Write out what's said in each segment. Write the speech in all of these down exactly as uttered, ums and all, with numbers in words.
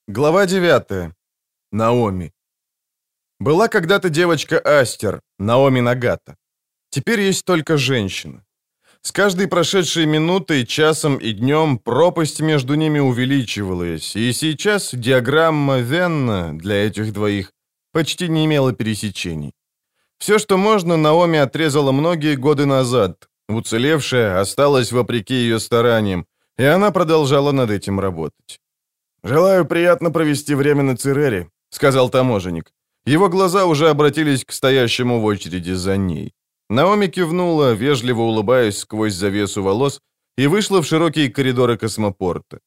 Глава девятая. Наоми. Была когда-то девочка Астер, Наоми Нагата. Теперь есть только женщина. С каждой прошедшей минутой, часом и днем пропасть между ними увеличивалась, и сейчас диаграмма Венна для этих двоих почти не имела пересечений. Все, что можно, Наоми отрезала многие годы назад. Уцелевшая осталась вопреки ее стараниям, и она продолжала над этим работать. «Желаю приятно провести время на Церере», — сказал таможенник. Его глаза уже обратились к стоящему в очереди за ней. Наоми кивнула, вежливо улыбаясь сквозь завесу волос, и вышла в широкие коридоры космопорта.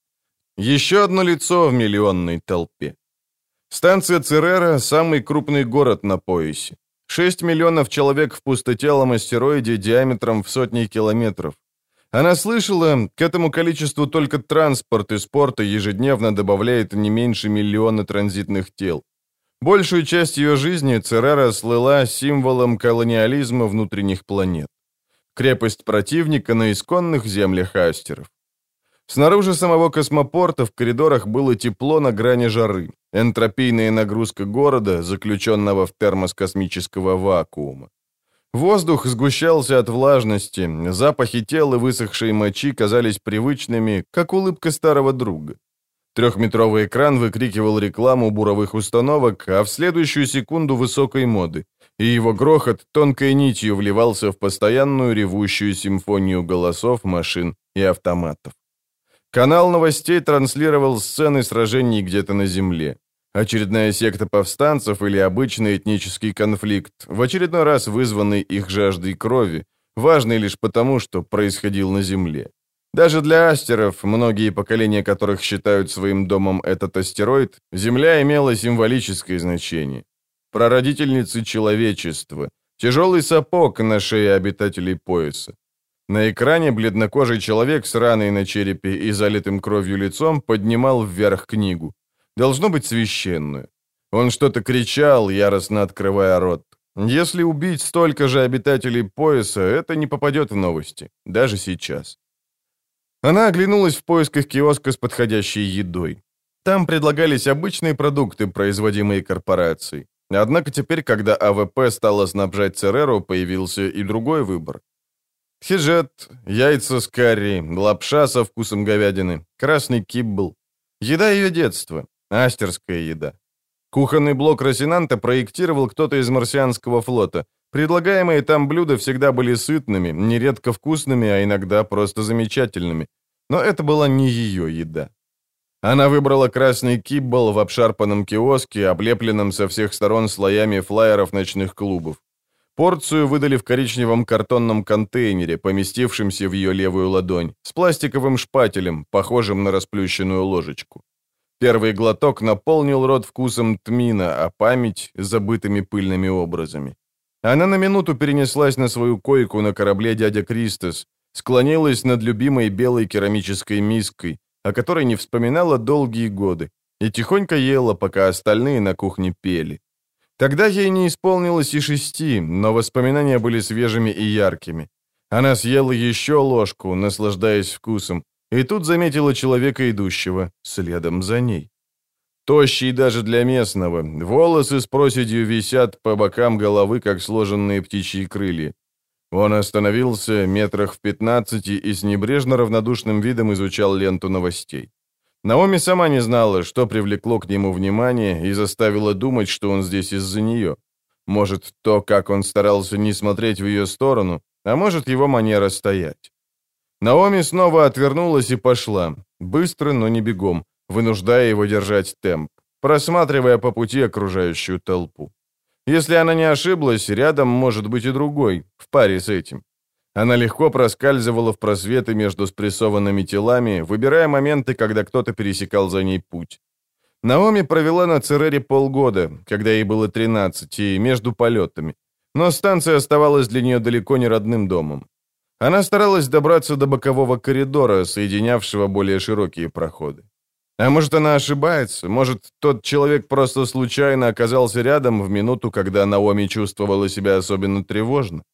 Еще одно лицо в миллионной толпе. Станция Церера — самый крупный город на поясе. Шесть миллионов человек в пустотелом астероиде диаметром в сотни километров. Она слышала, к этому количеству только транспорт из порта ежедневно добавляет не меньше миллиона транзитных тел. Большую часть ее жизни Церера слыла символом колониализма внутренних планет. Крепость противника на исконных землях астеров. Снаружи самого космопорта в коридорах было тепло на грани жары, энтропийная нагрузка города, заключенного в термос космического вакуума. Воздух сгущался от влажности, запахи тел и высохшей мочи казались привычными, как улыбка старого друга. Трехметровый экран выкрикивал рекламу буровых установок, а в следующую секунду высокой моды, и его грохот тонкой нитью вливался в постоянную ревущую симфонию голосов, машин и автоматов. Канал новостей транслировал сцены сражений где-то на Земле. Очередная секта повстанцев или обычный этнический конфликт, в очередной раз вызванный их жаждой крови, важный лишь потому, что происходил на Земле. Даже для астеров, многие поколения которых считают своим домом этот астероид, Земля имела символическое значение. Прародительницы человечества, тяжелый сапог на шее обитателей пояса. На экране бледнокожий человек с раной на черепе и залитым кровью лицом поднимал вверх книгу. Должно быть священную. Он что-то кричал, яростно открывая рот. Если убить столько же обитателей пояса, это не попадет в новости, даже сейчас. Она оглянулась в поисках киоска с подходящей едой. Там предлагались обычные продукты, производимые корпорацией. Однако теперь, когда АВП стала снабжать Цереру, появился и другой выбор. Хиджет, яйца с карри, лапша со вкусом говядины, красный киббл. Еда ее детства. Астерская еда. Кухонный блок Росинанта проектировал кто-то из марсианского флота. Предлагаемые там блюда всегда были сытными, нередко вкусными, а иногда просто замечательными. Но это была не ее еда. Она выбрала красный киббл в обшарпанном киоске, облепленном со всех сторон слоями флаеров ночных клубов. Порцию выдали в коричневом картонном контейнере, поместившемся в ее левую ладонь, с пластиковым шпателем, похожим на расплющенную ложечку. Первый глоток наполнил рот вкусом тмина, а память — забытыми пыльными образами. Она на минуту перенеслась на свою койку на корабле «Дядя Кристос», склонилась над любимой белой керамической миской, о которой не вспоминала долгие годы, и тихонько ела, пока остальные на кухне пели. Тогда ей не исполнилось и шести, но воспоминания были свежими и яркими. Она съела еще ложку, наслаждаясь вкусом, и тут заметила человека, идущего следом за ней. Тощий даже для местного, волосы с проседью висят по бокам головы, как сложенные птичьи крылья. Он остановился метрах в пятнадцати и с небрежно равнодушным видом изучал ленту новостей. Наоми сама не знала, что привлекло к нему внимание и заставило думать, что он здесь из-за нее. Может, то, как он старался не смотреть в ее сторону, а может, его манера стоять. Наоми снова отвернулась и пошла, быстро, но не бегом, вынуждая его держать темп, просматривая по пути окружающую толпу. Если она не ошиблась, рядом может быть и другой, в паре с этим. Она легко проскальзывала в просветы между спрессованными телами, выбирая моменты, когда кто-то пересекал за ней путь. Наоми провела на Церере полгода, когда ей было тринадцать, и между полетами. Но станция оставалась для нее далеко не родным домом. Она старалась добраться до бокового коридора, соединявшего более широкие проходы. А может, она ошибается? Может, тот человек просто случайно оказался рядом в минуту, когда Наоми чувствовала себя особенно тревожно?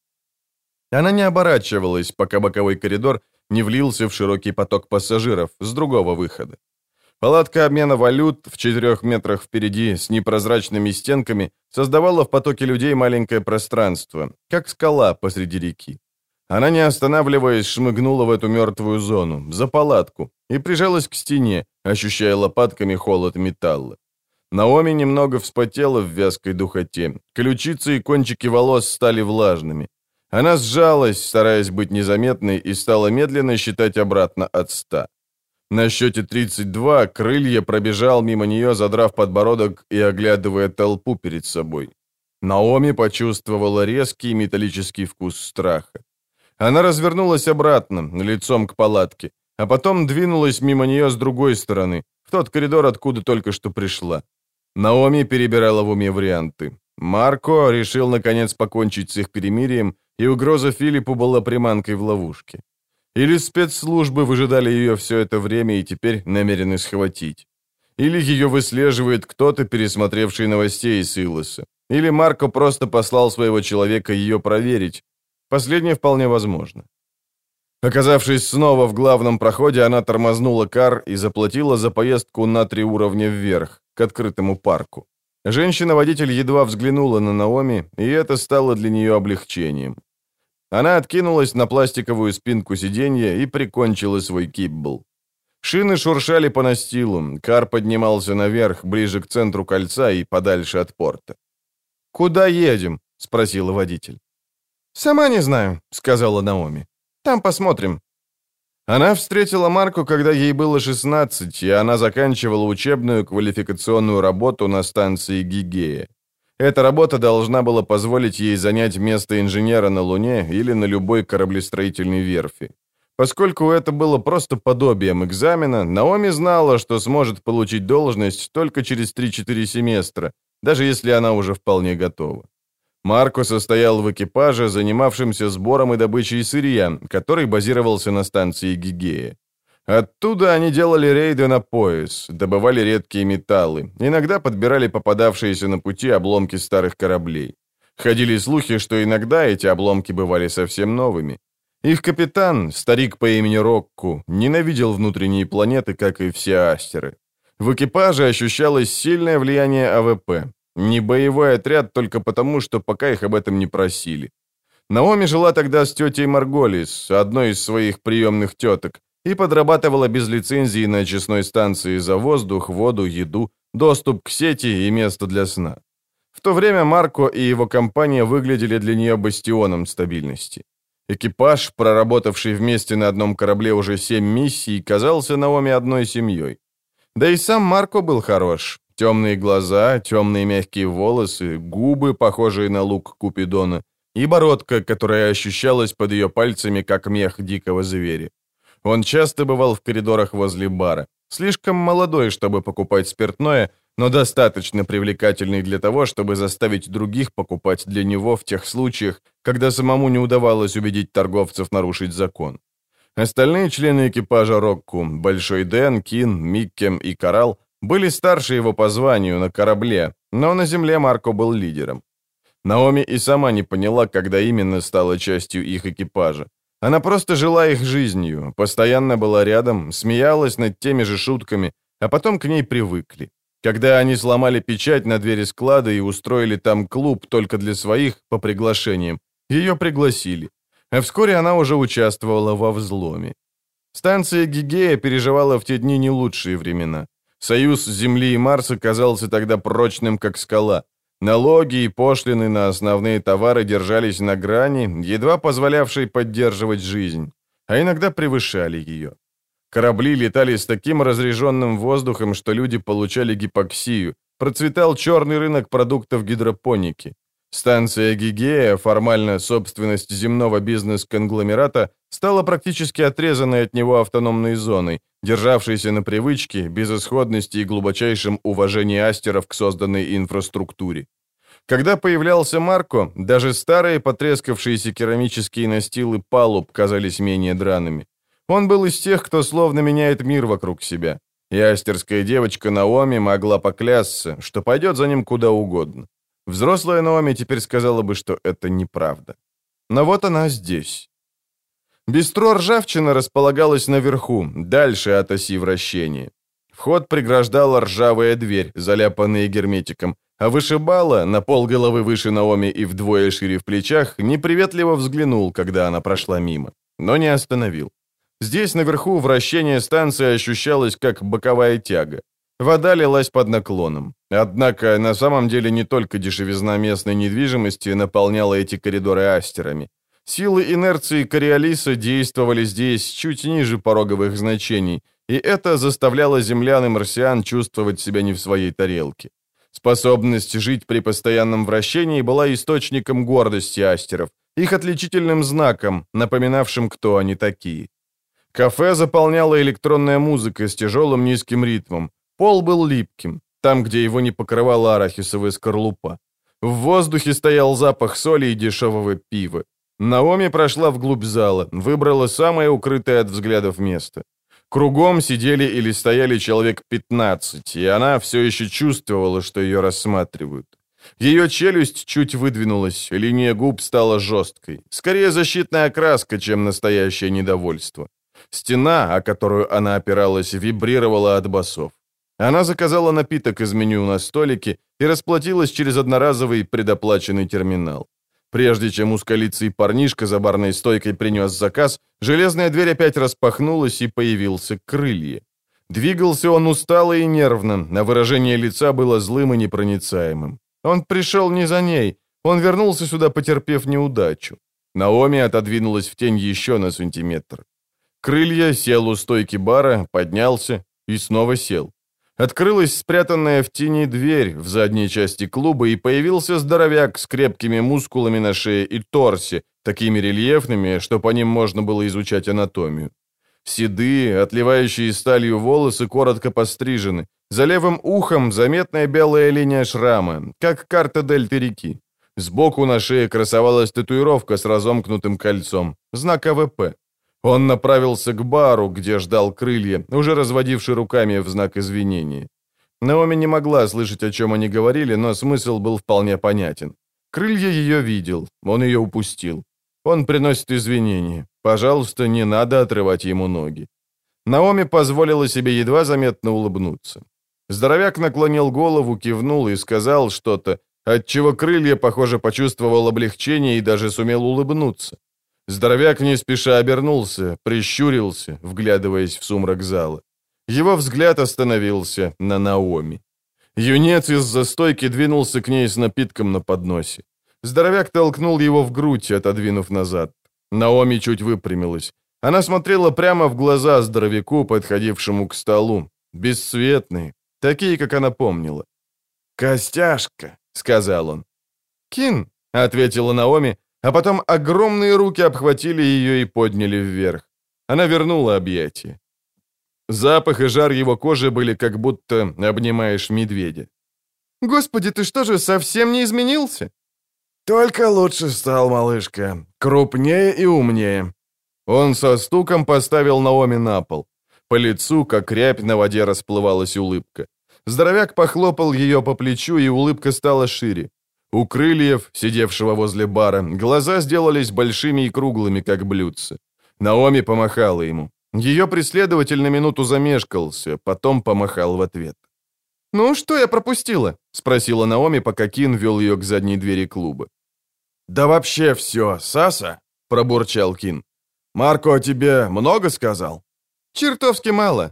Она не оборачивалась, пока боковой коридор не влился в широкий поток пассажиров с другого выхода. Палатка обмена валют в четырех метрах впереди с непрозрачными стенками создавала в потоке людей маленькое пространство, как скала посреди реки. Она, не останавливаясь, шмыгнула в эту мертвую зону, за палатку, и прижалась к стене, ощущая лопатками холод металла. Наоми немного вспотела в вязкой духоте, ключицы и кончики волос стали влажными. Она сжалась, стараясь быть незаметной, и стала медленно считать обратно от ста. На счете тридцать два крылья пробежал мимо нее, задрав подбородок и оглядывая толпу перед собой. Наоми почувствовала резкий металлический вкус страха. Она развернулась обратно, лицом к палатке, а потом двинулась мимо нее с другой стороны, в тот коридор, откуда только что пришла. Наоми перебирала в уме варианты. Марко решил, наконец, покончить с их перемирием, и угроза Филиппу была приманкой в ловушке. Или спецслужбы выжидали ее все это время и теперь намерены схватить. Или ее выслеживает кто-то, пересмотревший новостей из Илоса. Или Марко просто послал своего человека ее проверить. Последнее вполне возможно. Оказавшись снова в главном проходе, она тормознула кар и заплатила за поездку на три уровня вверх, к открытому парку. Женщина-водитель едва взглянула на Наоми, и это стало для нее облегчением. Она откинулась на пластиковую спинку сиденья и прикончила свой киббл. Шины шуршали по настилу, кар поднимался наверх, ближе к центру кольца и подальше от порта. «Куда едем?» — спросила водитель. «Сама не знаю», — сказала Наоми. «Там посмотрим». Она встретила Марку, когда ей было шестнадцать, и она заканчивала учебную квалификационную работу на станции Гигея. Эта работа должна была позволить ей занять место инженера на Луне или на любой кораблестроительной верфи. Поскольку это было просто подобием экзамена, Наоми знала, что сможет получить должность только через три-четыре семестра, даже если она уже вполне готова. Марко состоял в экипаже, занимавшемся сбором и добычей сырья, который базировался на станции Гигея. Оттуда они делали рейды на пояс, добывали редкие металлы, иногда подбирали попадавшиеся на пути обломки старых кораблей. Ходили слухи, что иногда эти обломки бывали совсем новыми. Их капитан, старик по имени Рокку, ненавидел внутренние планеты, как и все астеры. В экипаже ощущалось сильное влияние АВП. Не боевой отряд только потому, что пока их об этом не просили. Наоми жила тогда с тетей Марголис, одной из своих приемных теток, и подрабатывала без лицензии на очистной станции за воздух, воду, еду, доступ к сети и место для сна. В то время Марко и его компания выглядели для нее бастионом стабильности. Экипаж, проработавший вместе на одном корабле уже семь миссий, казался Наоми одной семьей. Да и сам Марко был хорош. Темные глаза, темные мягкие волосы, губы, похожие на лук Купидона, и бородка, которая ощущалась под ее пальцами, как мех дикого зверя. Он часто бывал в коридорах возле бара. Слишком молодой, чтобы покупать спиртное, но достаточно привлекательный для того, чтобы заставить других покупать для него в тех случаях, когда самому не удавалось убедить торговцев нарушить закон. Остальные члены экипажа Рокку, Большой Дэн, Кин, Миккем и Коралл, были старше его по званию на корабле, но на земле Марко был лидером. Наоми и сама не поняла, когда именно стала частью их экипажа. Она просто жила их жизнью, постоянно была рядом, смеялась над теми же шутками, а потом к ней привыкли. Когда они сломали печать на двери склада и устроили там клуб только для своих по приглашениям, ее пригласили. А вскоре она уже участвовала во взломе. Станция Гигея переживала в те дни не лучшие времена. Союз Земли и Марса казался тогда прочным, как скала. Налоги и пошлины на основные товары держались на грани, едва позволявшей поддерживать жизнь, а иногда превышали ее. Корабли летали с таким разреженным воздухом, что люди получали гипоксию, процветал черный рынок продуктов гидропоники. Станция Гигея, формально собственность земного бизнес-конгломерата, стала практически отрезанной от него автономной зоной, державшейся на привычке, безысходности и глубочайшем уважении астеров к созданной инфраструктуре. Когда появлялся Марко, даже старые потрескавшиеся керамические настилы палуб казались менее драными. Он был из тех, кто словно меняет мир вокруг себя. И астерская девочка Наоми могла поклясться, что пойдет за ним куда угодно. Взрослая Наоми теперь сказала бы, что это неправда. Но вот она здесь. Бистро «Ржавчина» располагалось наверху, дальше от оси вращения. Вход преграждала ржавая дверь, заляпанная герметиком, а вышибала, на полголовы выше Наоми и вдвое шире в плечах, неприветливо взглянул, когда она прошла мимо, но не остановил. Здесь наверху вращение станции ощущалось как боковая тяга. Вода лилась под наклоном. Однако на самом деле не только дешевизна местной недвижимости наполняла эти коридоры астерами. Силы инерции Кориолиса действовали здесь чуть ниже пороговых значений, и это заставляло землян и марсиан чувствовать себя не в своей тарелке. Способность жить при постоянном вращении была источником гордости астеров, их отличительным знаком, напоминавшим, кто они такие. Кафе заполняла электронная музыка с тяжелым низким ритмом. Пол был липким, там, где его не покрывала арахисовая скорлупа. В воздухе стоял запах соли и дешевого пива. Наоми прошла вглубь зала, выбрала самое укрытое от взглядов место. Кругом сидели или стояли человек пятнадцать, и она все еще чувствовала, что ее рассматривают. Ее челюсть чуть выдвинулась, линия губ стала жесткой. Скорее защитная окраска, чем настоящее недовольство. Стена, о которую она опиралась, вибрировала от басов. Она заказала напиток из меню на столике и расплатилась через одноразовый предоплаченный терминал. Прежде чем узколицый парнишка за барной стойкой принес заказ, железная дверь опять распахнулась, и появился Крылья. Двигался он устало и нервно, а выражение лица было злым и непроницаемым. Он пришел не за ней, он вернулся сюда, потерпев неудачу. Наоми отодвинулась в тень еще на сантиметр. Крылья сел у стойки бара, поднялся и снова сел. Открылась спрятанная в тени дверь в задней части клуба, и появился здоровяк с крепкими мускулами на шее и торсе, такими рельефными, что по ним можно было изучать анатомию. Седые, отливающие сталью волосы коротко пострижены, за левым ухом заметная белая линия шрама, как карта дельты реки. Сбоку на шее красовалась татуировка с разомкнутым кольцом, знак А В П. Он направился к бару, где ждал Крылья, уже разводивший руками в знак извинения. Наоми не могла слышать, о чем они говорили, но смысл был вполне понятен. Крылья ее видел, он ее упустил. Он приносит извинения. Пожалуйста, не надо отрывать ему ноги. Наоми позволила себе едва заметно улыбнуться. Здоровяк наклонил голову, кивнул и сказал что-то, отчего Крылья, похоже, почувствовал облегчение и даже сумел улыбнуться. Здоровяк не спеша обернулся, прищурился, вглядываясь в сумрак зала. Его взгляд остановился на Наоми. Юнец из-за стойки двинулся к ней с напитком на подносе. Здоровяк толкнул его в грудь, отодвинув назад. Наоми чуть выпрямилась. Она смотрела прямо в глаза здоровяку, подходившему к столу. Бесцветные, такие, как она помнила. «Костяшка», — сказал он. «Кин», — ответила Наоми, а потом огромные руки обхватили ее и подняли вверх. Она вернула объятия. Запах и жар его кожи были, как будто обнимаешь медведя. «Господи, ты что же, совсем не изменился?» «Только лучше стал, малышка. Крупнее и умнее». Он со стуком поставил Наоми на пол. По лицу, как рябь на воде, расплывалась улыбка. Здоровяк похлопал ее по плечу, и улыбка стала шире. У Крыльев, сидевшего возле бара, глаза сделались большими и круглыми, как блюдца. Наоми помахала ему. Ее преследователь на минуту замешкался, потом помахал в ответ. «Ну, что я пропустила?» — спросила Наоми, пока Кин вел ее к задней двери клуба. «Да вообще все, Саса?» — пробурчал Кин. «Марко о тебе много сказал?» «Чертовски мало».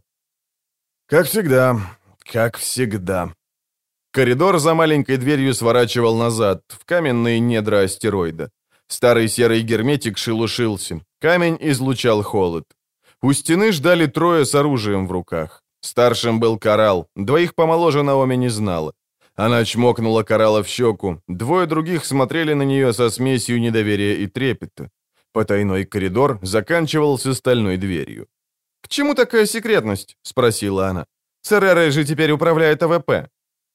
«Как всегда, как всегда». Коридор за маленькой дверью сворачивал назад, в каменные недра астероида. Старый серый герметик шелушился, камень излучал холод. У стены ждали трое с оружием в руках. Старшим был Коралл, двоих помоложе Наоми не знала. Она чмокнула Коралла в щеку, двое других смотрели на нее со смесью недоверия и трепета. Потайной коридор заканчивался стальной дверью. «К чему такая секретность?» — спросила она. «Церера же теперь управляет А В П».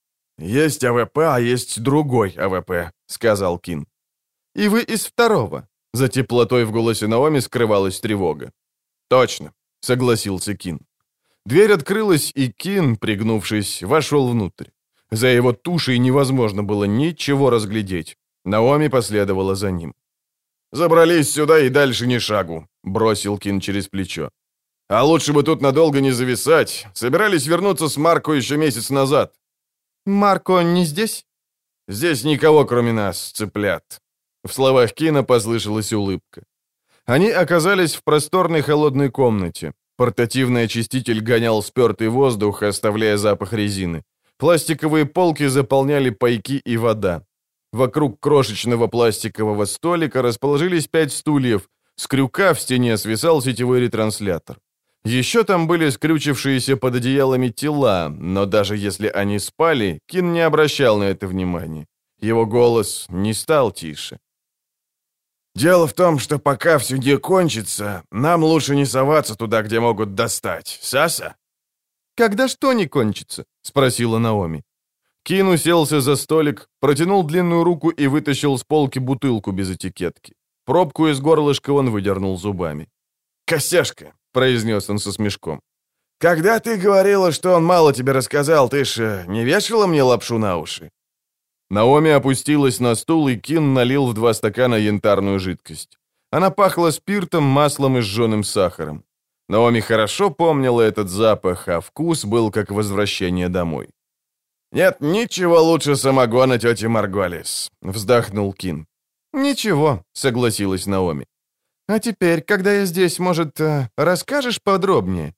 «Есть А В П, а есть другой А В П», — сказал Кин. «И вы из второго». За теплотой в голосе Наоми скрывалась тревога. «Точно», — согласился Кин. Дверь открылась, и Кин, пригнувшись, вошел внутрь. За его тушей невозможно было ничего разглядеть. Наоми последовала за ним. «Забрались сюда и дальше ни шагу», — бросил Кин через плечо. А лучше бы тут надолго не зависать. Собирались вернуться с Марко еще месяц назад». «Марко не здесь?» «Здесь никого, кроме нас, цыплят». В словах Кина послышалась улыбка. Они оказались в просторной холодной комнате. Портативный очиститель гонял спертый воздух, оставляя запах резины. Пластиковые полки заполняли пайки и вода. Вокруг крошечного пластикового столика расположились пять стульев. С крюка в стене свисал сетевой ретранслятор. Еще там были скрючившиеся под одеялами тела, но даже если они спали, Кин не обращал на это внимания. Его голос не стал тише. «Дело в том, что пока все не кончится, нам лучше не соваться туда, где могут достать. Саса?» «Когда что не кончится?» — спросила Наоми. Кин уселся за столик, протянул длинную руку и вытащил с полки бутылку без этикетки. Пробку из горлышка он выдернул зубами. «Косяшка», — произнес он со смешком. «Когда ты говорила, что он мало тебе рассказал, ты ж не вешала мне лапшу на уши?» Наоми опустилась на стул, и Кин налил в два стакана янтарную жидкость. Она пахла спиртом, маслом и сжженным сахаром. Наоми хорошо помнила этот запах, а вкус был как возвращение домой. «Нет ничего лучше самогона тети Марголис», — вздохнул Кин. «Ничего», — согласилась Наоми. «А теперь, когда я здесь, может, расскажешь подробнее?»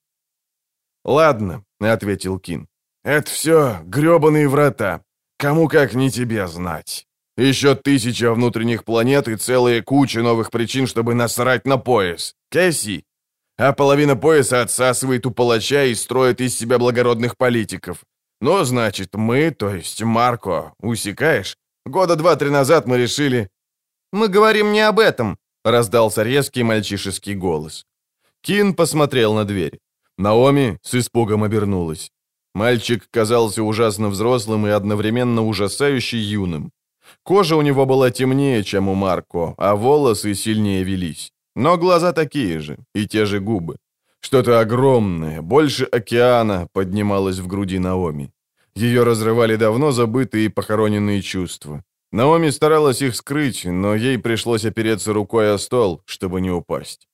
«Ладно», — ответил Кин. «Это все грёбаные врата. Кому как не тебе знать. Еще тысяча внутренних планет и целая куча новых причин, чтобы насрать на пояс. Кэсси. А половина пояса отсасывает у палача и строит из себя благородных политиков. Ну, значит, мы, то есть Марко, усекаешь? Года два-три назад мы решили...» «Мы говорим не об этом», — раздался резкий мальчишеский голос. Кин посмотрел на дверь. Наоми с испугом обернулась. Мальчик казался ужасно взрослым и одновременно ужасающе юным. Кожа у него была темнее, чем у Марко, а волосы сильнее велись. Но глаза такие же, и те же губы. Что-то огромное, больше океана, поднималось в груди Наоми. Ее разрывали давно забытые и похороненные чувства. Наоми старалась их скрыть, но ей пришлось опереться рукой о стол, чтобы не упасть.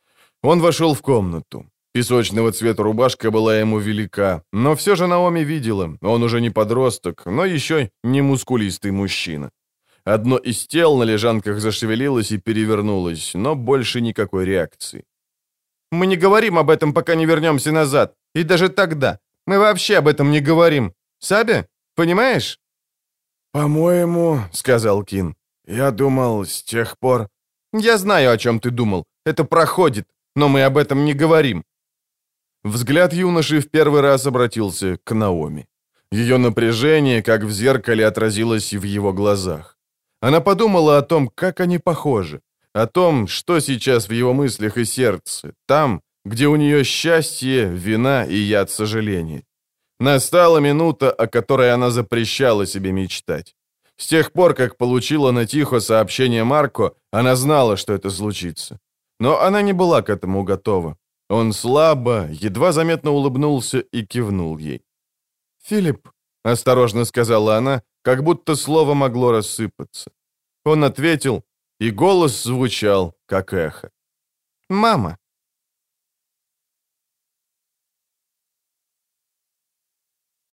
Он вошел в комнату. Песочного цвета рубашка была ему велика, но все же Наоми видела, он уже не подросток, но еще не мускулистый мужчина. Одно из тел на лежанках зашевелилось и перевернулось, но больше никакой реакции. «Мы не говорим об этом, пока не вернемся назад. И даже тогда. Мы вообще об этом не говорим. Саби, понимаешь?» «По-моему, — сказал Кин, — я думал, с тех пор...» «Я знаю, о чем ты думал. Это проходит, но мы об этом не говорим». Взгляд юноши в первый раз обратился к Наоми. Ее напряжение, как в зеркале, отразилось в его глазах. Она подумала о том, как они похожи, о том, что сейчас в его мыслях и сердце, там, где у нее счастье, вина и яд сожаления. Настала минута, о которой она запрещала себе мечтать. С тех пор, как получила на тихо сообщение Марко, она знала, что это случится. Но она не была к этому готова. Он слабо, едва заметно улыбнулся и кивнул ей. «Филипп», — осторожно сказала она, как будто слово могло рассыпаться. Он ответил, и голос звучал, как эхо. «Мама».